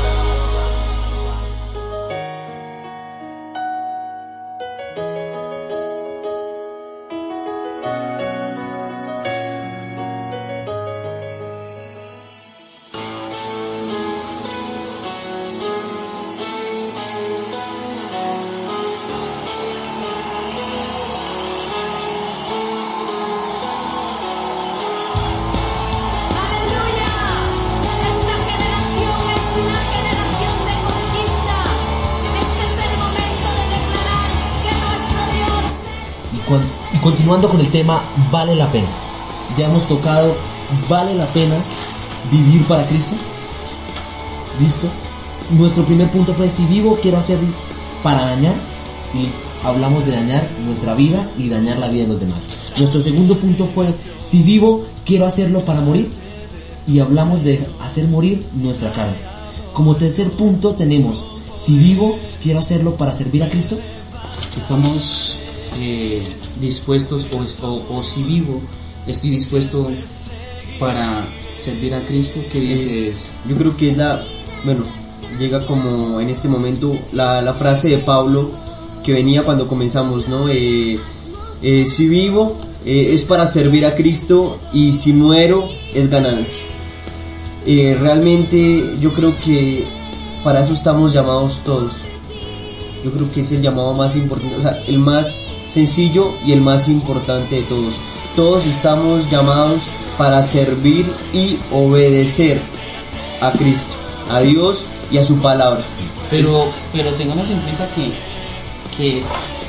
Y continuando con el tema, vale la pena. Ya hemos tocado, vale la pena vivir para Cristo. ¿Listo? Nuestro primer punto fue, si vivo quiero hacer para dañar, y hablamos de dañar nuestra vida y dañar la vida de los demás. Nuestro segundo punto fue, si vivo quiero hacerlo para morir, y hablamos de hacer morir nuestra carne. Como tercer punto tenemos, si vivo quiero hacerlo para servir a Cristo. Estamos dispuestos, o si vivo estoy dispuesto para servir a Cristo. ¿Qué dices? Yo creo que es llega como en este momento la frase de Pablo que venía cuando comenzamos, ¿no? Si vivo es para servir a Cristo, y si muero es ganancia. Realmente yo creo que para eso estamos llamados todos. Yo creo que es el llamado más importante, o sea, el más sencillo y el más importante de todos. Todos estamos llamados para servir y obedecer a Cristo, a Dios y a su palabra. Pero tengamos en cuenta que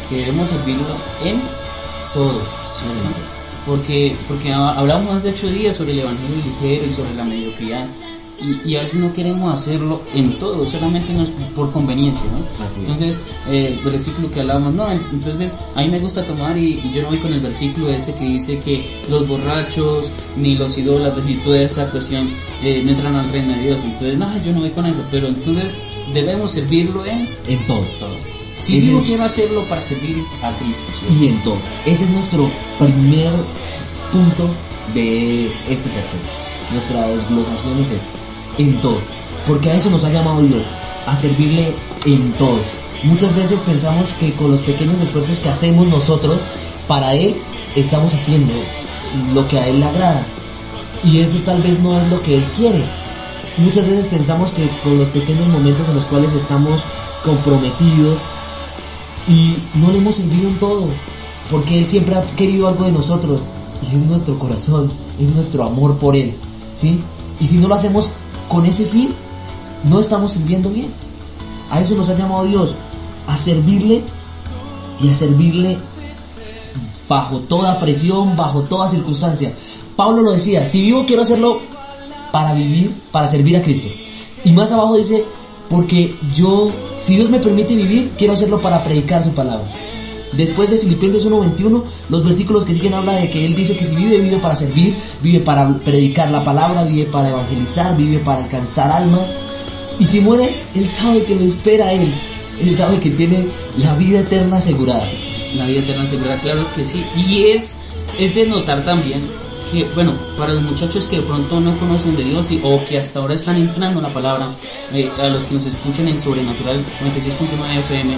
que debemos servirlo en todo, porque hablamos hace 8 días sobre el evangelio ligero y sobre la mediocridad, y a veces no queremos hacerlo en todo, solamente no es por conveniencia, ¿no? Así es. Entonces, el versículo que hablábamos, no, entonces a mí me gusta tomar y yo no voy con el versículo ese que dice que los borrachos, ni los idólatras y toda esa cuestión no entran al reino de Dios. Entonces, no, yo no voy con eso, pero entonces debemos servirlo en todo. Si Ese digo es- quiero hacerlo para servir a Cristo, ¿sí? Y en todo. Ese es nuestro primer punto de este perfecto. Nuestra desglosación es esta. En todo. Porque a eso nos ha llamado Dios. A servirle en todo. Muchas veces pensamos que con los pequeños esfuerzos que hacemos nosotros, para Él estamos haciendo lo que a Él le agrada. Y eso tal vez no es lo que Él quiere. Muchas veces pensamos que con los pequeños momentos en los cuales estamos comprometidos y no le hemos servido en todo, porque Él siempre ha querido algo de nosotros, y es nuestro corazón, es nuestro amor por Él, ¿sí? Y si no lo hacemos con ese fin, no estamos sirviendo bien. A eso nos ha llamado Dios, a servirle, y a servirle bajo toda presión, bajo toda circunstancia. Pablo lo decía, si vivo quiero hacerlo para vivir, para servir a Cristo. Y más abajo dice, porque yo, si Dios me permite vivir, quiero hacerlo para predicar su palabra. Después de Filipenses 1:21, los versículos que siguen habla de que él dice que si vive, vive para servir, vive para predicar la palabra, vive para evangelizar, vive para alcanzar almas. Y si muere, él sabe que lo espera a él sabe que tiene la vida eterna asegurada. La vida eterna asegurada, claro que sí. Y es de notar también que, bueno, para los muchachos que de pronto no conocen de Dios o que hasta ahora están entrando en la palabra, a los que nos escuchan en Sobrenatural 96.9 FM,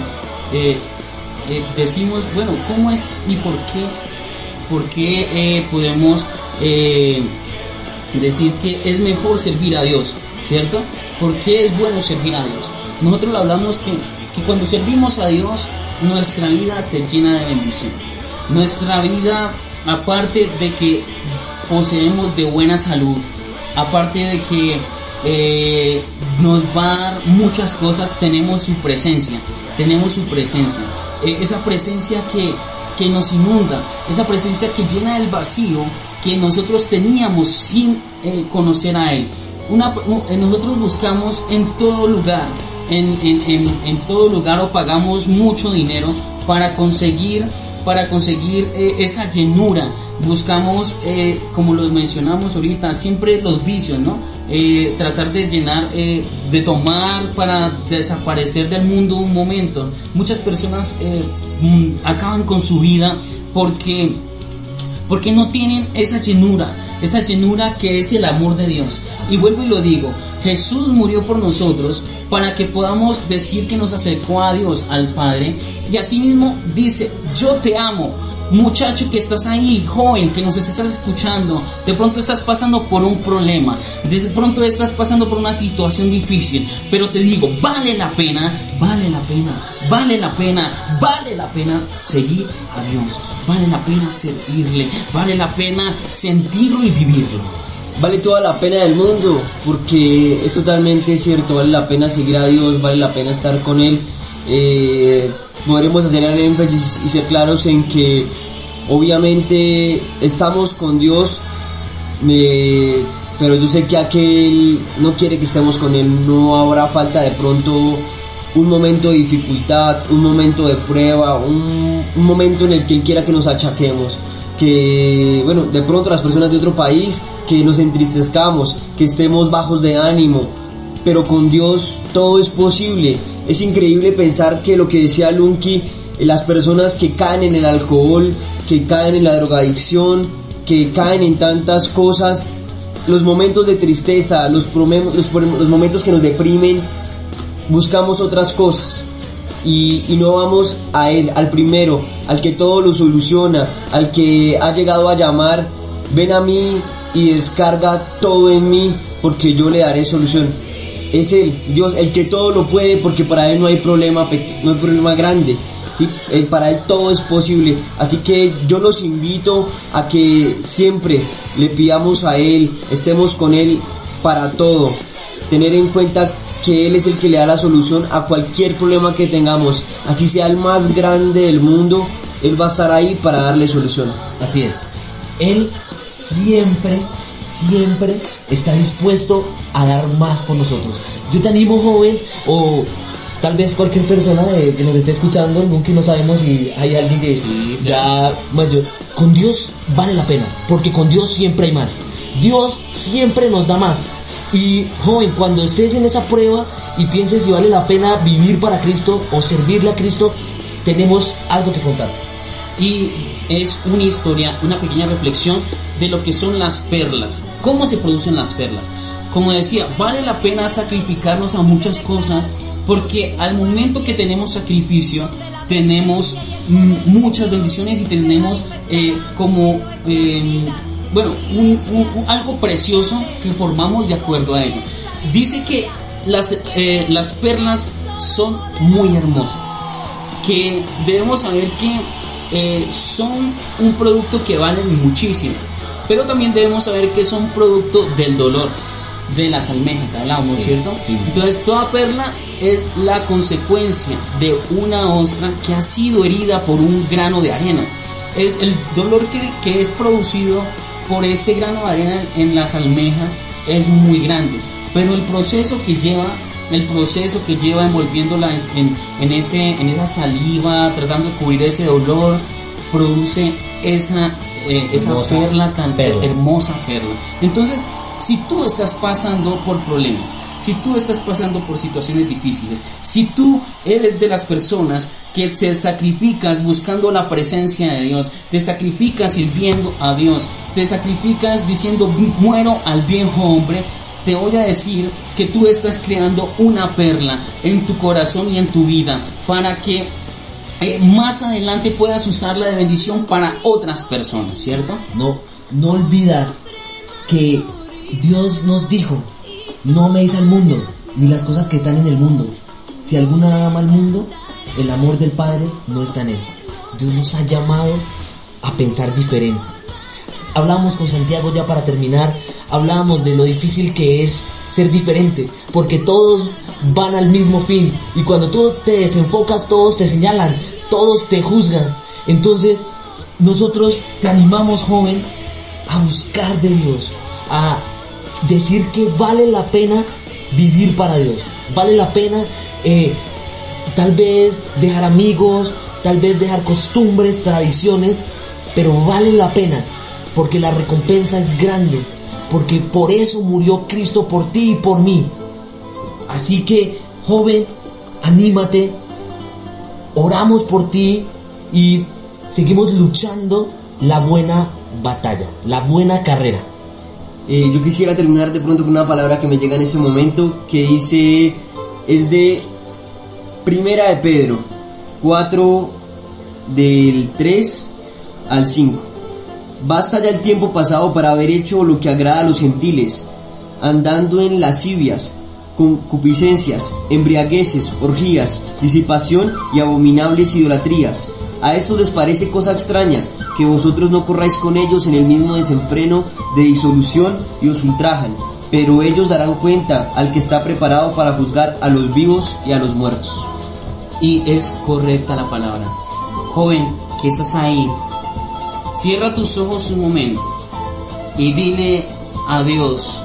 decimos, bueno, ¿cómo es y por qué podemos decir que es mejor servir a Dios, ¿cierto? ¿Por qué es bueno servir a Dios? Nosotros hablamos que cuando servimos a Dios, nuestra vida se llena de bendición. Nuestra vida, aparte de que poseemos de buena salud, aparte de que nos va a dar muchas cosas, tenemos su presencia, esa presencia que nos inunda, esa presencia que llena el vacío que nosotros teníamos sin conocer a Él. Nosotros buscamos en todo lugar, en todo lugar, o pagamos mucho dinero para conseguir esa llenura. Buscamos, como lo mencionamos ahorita, siempre los vicios, ¿no? Tratar de llenar, de tomar para desaparecer del mundo un momento. Muchas personas acaban con su vida porque no tienen esa llenura que es el amor de Dios. Y vuelvo y lo digo, Jesús murió por nosotros para que podamos decir que nos acercó a Dios, al Padre, y asimismo dice, yo te amo. Muchacho que estás ahí, joven, que nos estás escuchando, de pronto estás pasando por un problema, de pronto estás pasando por una situación difícil, pero te digo, vale la pena seguir a Dios, vale la pena servirle, vale la pena sentirlo y vivirlo. Vale toda la pena del mundo, porque es totalmente cierto, vale la pena seguir a Dios, vale la pena estar con Él. Podremos hacer el énfasis y ser claros en que obviamente estamos con Dios, pero yo sé que aquel no quiere que estemos con Él. No habrá falta de pronto un momento de dificultad, un momento de prueba, un momento en el que Él quiera que nos achaquemos, que bueno, de pronto las personas de otro país, que nos entristezcamos, que estemos bajos de ánimo, pero con Dios todo es posible. Es increíble pensar que lo que decía Lunky, las personas que caen en el alcohol, que caen en la drogadicción, que caen en tantas cosas, los momentos de tristeza, los momentos que nos deprimen, buscamos otras cosas y no vamos a Él, al primero, al que todo lo soluciona, al que ha llegado a llamar, ven a mí y descarga todo en mí porque yo le daré solución. Es Él, Dios, el que todo lo puede, porque para Él no hay problema grande, ¿sí? Para Él todo es posible. Así que yo los invito a que siempre le pidamos a Él, estemos con Él para todo. Tener en cuenta que Él es el que le da la solución a cualquier problema que tengamos, así sea el más grande del mundo, Él va a estar ahí para darle solución. Así es. Él siempre está dispuesto a dar más por nosotros. Yo te animo, joven, o tal vez cualquier persona que nos esté escuchando, nunca no sabemos si hay alguien que ya mayor. Con Dios vale la pena, porque con Dios siempre hay más. Dios siempre nos da más. Y joven, cuando estés en esa prueba y pienses si vale la pena vivir para Cristo o servirle a Cristo, tenemos algo que contarte. Y es una historia, una pequeña reflexión de lo que son las perlas. ¿Cómo se producen las perlas? Como decía, vale la pena sacrificarnos a muchas cosas, porque al momento que tenemos sacrificio, tenemos muchas bendiciones y tenemos algo precioso que formamos de acuerdo a ello. Dice que las perlas son muy hermosas, que debemos saber que son un producto que valen muchísimo, pero también debemos saber que son producto del dolor, de las almejas, hablamos, sí, ¿cierto? Sí. Entonces toda perla es la consecuencia de una ostra que ha sido herida por un grano de arena. Es el dolor que es producido por este grano de arena en las almejas es muy grande, pero el proceso que lleva envolviéndola en esa saliva, tratando de cubrir ese dolor, produce esa perla tan hermosa perla. Entonces, si tú estás pasando por problemas, si tú estás pasando por situaciones difíciles, si tú eres de las personas que te sacrificas buscando la presencia de Dios, te sacrificas sirviendo a Dios, te sacrificas diciendo muero al viejo hombre, te voy a decir que tú estás creando una perla en tu corazón y en tu vida para que más adelante puedas usarla de bendición para otras personas, ¿cierto? No olvidar que Dios nos dijo: no améis al mundo ni las cosas que están en el mundo. Si alguna ama al mundo, el amor del Padre no está en él. Dios nos ha llamado a pensar diferente. Hablamos con Santiago, ya para terminar, hablábamos de lo difícil que es ser diferente, porque todos van al mismo fin, y cuando tú te desenfocas, todos te señalan, todos te juzgan. Entonces nosotros te animamos, joven, a buscar de Dios, a decir que vale la pena vivir para Dios, vale la pena tal vez dejar amigos, tal vez dejar costumbres, tradiciones, pero vale la pena, porque la recompensa es grande, porque por eso murió Cristo, por ti y por mí. Así que, joven, anímate, oramos por ti y seguimos luchando la buena batalla, la buena carrera. Yo quisiera terminar de pronto con una palabra que me llega en ese momento, que dice, es de Primera de Pedro 4, del 3 al 5. Basta ya el tiempo pasado para haber hecho lo que agrada a los gentiles, andando en lascivias, concupiscencias, embriagueces, orgías, disipación y abominables idolatrías. A esto les parece cosa extraña que vosotros no corráis con ellos en el mismo desenfreno de disolución y os ultrajan, pero ellos darán cuenta al que está preparado para juzgar a los vivos y a los muertos. Y es correcta la palabra. Joven, que estás ahí, cierra tus ojos un momento y dile a Dios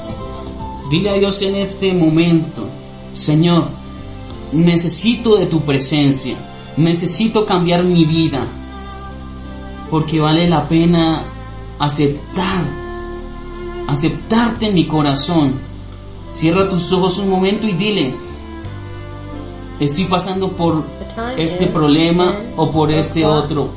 en este momento: Señor, necesito de tu presencia, necesito cambiar mi vida, porque vale la pena aceptarte en mi corazón. Cierra tus ojos un momento y dile: estoy pasando por este problema o por este otro.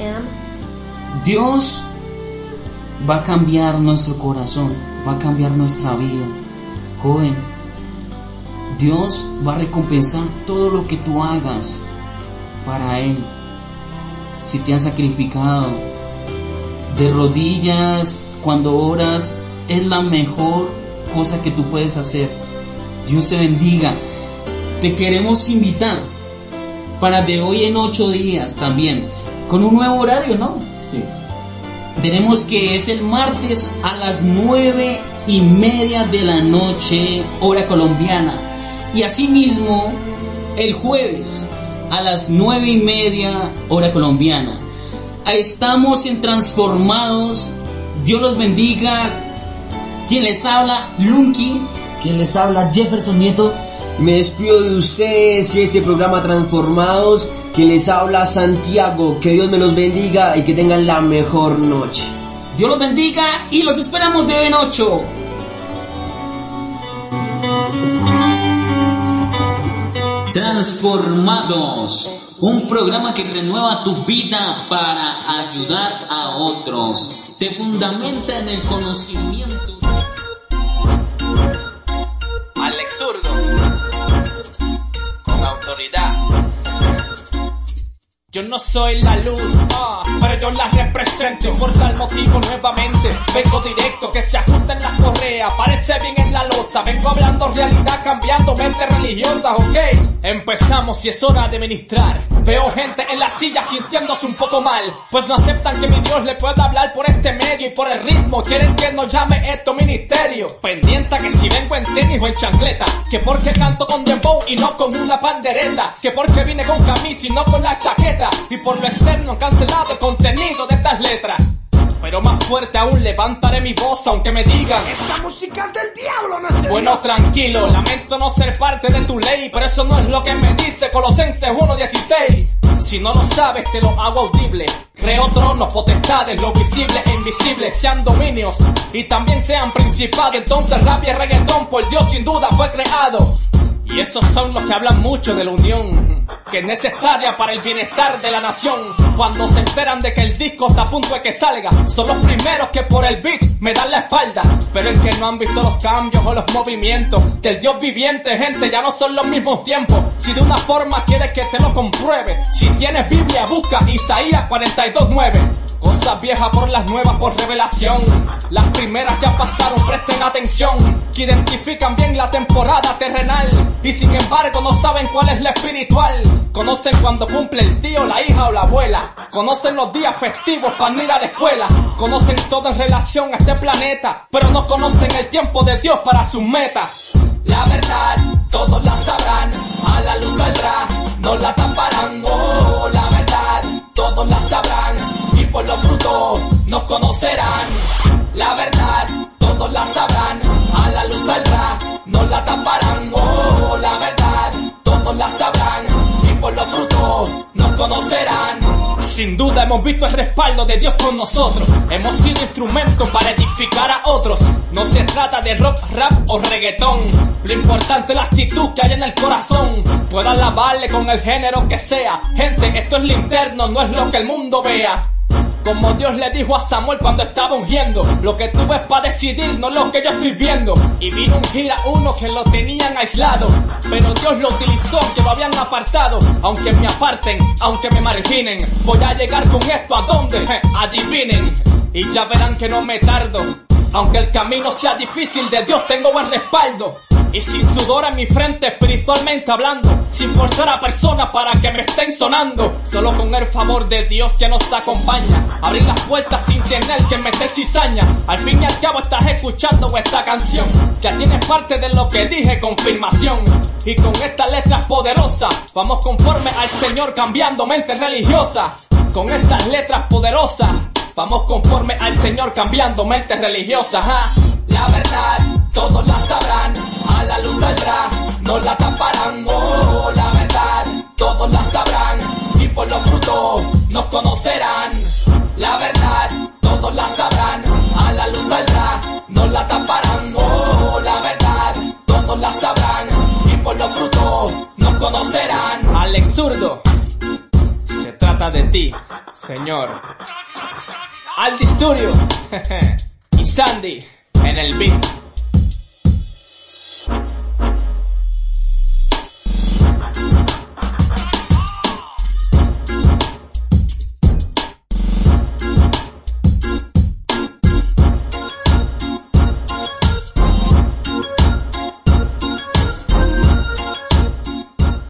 Dios va a cambiar nuestro corazón, va a cambiar nuestra vida. Joven, Dios va a recompensar todo lo que tú hagas para Él. Si te has sacrificado de rodillas cuando oras, es la mejor cosa que tú puedes hacer. Dios te bendiga. Te queremos invitar para de hoy en 8 días también, con un nuevo horario, ¿no? Sí. Tenemos que es el martes a las 9:30 de la noche, hora colombiana. Y asimismo, el jueves a las 9:30 hora colombiana. Estamos en Transformados. Dios los bendiga. Quien les habla, Lunky. Quien les habla, Jefferson Nieto. Me despido de ustedes y este programa Transformados. Quien les habla, Santiago. Que Dios me los bendiga y que tengan la mejor noche. Dios los bendiga y los esperamos de noche. Transformados, un programa que renueva tu vida para ayudar a otros. Te fundamenta en el conocimiento. Alex Zurdo, con autoridad. Yo no soy la luz, pero yo la represento. Por tal motivo nuevamente vengo directo, que se ajusten las correas, parece bien en la losa. Vengo hablando realidad, cambiando mentes religiosas, ok. Empezamos y es hora de ministrar. Veo gente en la silla sintiéndose un poco mal, pues no aceptan que mi Dios le pueda hablar por este medio y por el ritmo. Quieren que nos llame esto ministerio. Pendiente a que si vengo en tenis o en chancleta, que porque canto con dembow y no con una pandereta, que porque vine con camisa y no con la chaqueta, y por lo externo han cancelado el contenido de estas letras. Pero más fuerte aún levantaré mi voz aunque me digan: esa música es del diablo, no es de Bueno, Dios. Tranquilo, lamento no ser parte de tu ley, pero eso no es lo que me dice Colosenses 1:16. Si no lo sabes te lo hago audible. Creo tronos, potestades, lo visible e invisible, sean dominios y también sean principados. Entonces rap y reggaetón por Dios sin duda fue creado. Y esos son los que hablan mucho de la unión, que es necesaria para el bienestar de la nación. Cuando se enteran de que el disco está a punto de que salga, son los primeros que por el beat me dan la espalda. Pero es que no han visto los cambios o los movimientos del Dios viviente, gente, ya no son los mismos tiempos. Si de una forma quieres que te lo compruebe, si tienes Biblia busca Isaías 42:9. Cosas viejas por las nuevas por revelación. Las primeras ya pasaron, presten atención, que identifican bien la temporada terrenal y sin embargo no saben cuál es la espiritual. Conocen cuando cumple el tío, la hija o la abuela. Conocen los días festivos para ir a la escuela. Conocen todo en relación a este planeta, pero no conocen el tiempo de Dios para sus metas. La verdad, todos la sabrán, a la luz saldrá, no la taparán. Oh, la verdad, todos la sabrán, y por los frutos nos conocerán. La verdad, todos la sabrán, a la luz saldrá, no la taparán. Oh, la verdad, todos la sabrán, y por los frutos nos conocerán. Sin duda hemos visto el respaldo de Dios con nosotros. Hemos sido instrumentos para edificar a otros. No se trata de rock, rap o reggaetón. Lo importante es la actitud que hay en el corazón. Puedo alabarle con el género que sea. Gente, esto es lo interno, no es lo que el mundo vea. Como Dios le dijo a Samuel cuando estaba ungiendo: lo que tú ves para decidir no es lo que yo estoy viendo. Y vino a ungir a uno que lo tenían aislado, pero Dios lo utilizó que lo habían apartado. Aunque me aparten, aunque me marginen, voy a llegar con esto a donde, adivinen. Y ya verán que no me tardo. Aunque el camino sea difícil, de Dios tengo buen respaldo. Y sin sudor en mi frente, espiritualmente hablando, sin forzar a personas para que me estén sonando, solo con el favor de Dios que nos acompaña, abrir las puertas sin tener que meter cizaña. Al fin y al cabo estás escuchando esta canción, ya tienes parte de lo que dije, confirmación. Y con estas letras poderosas vamos conforme al Señor, cambiando mentes religiosas. Con estas letras poderosas vamos conforme al Señor, cambiando mentes religiosas. La verdad, todos la sabrán, a la luz saldrá, no la taparán. Oh, la verdad, todos la sabrán, y por los frutos nos conocerán. La verdad, todos la sabrán, a la luz saldrá, no la taparán. Oh, la verdad, todos la sabrán, y por los frutos nos conocerán. Alex Zurdo, se trata de ti, Señor. Al Disturio y Sandy en el beat.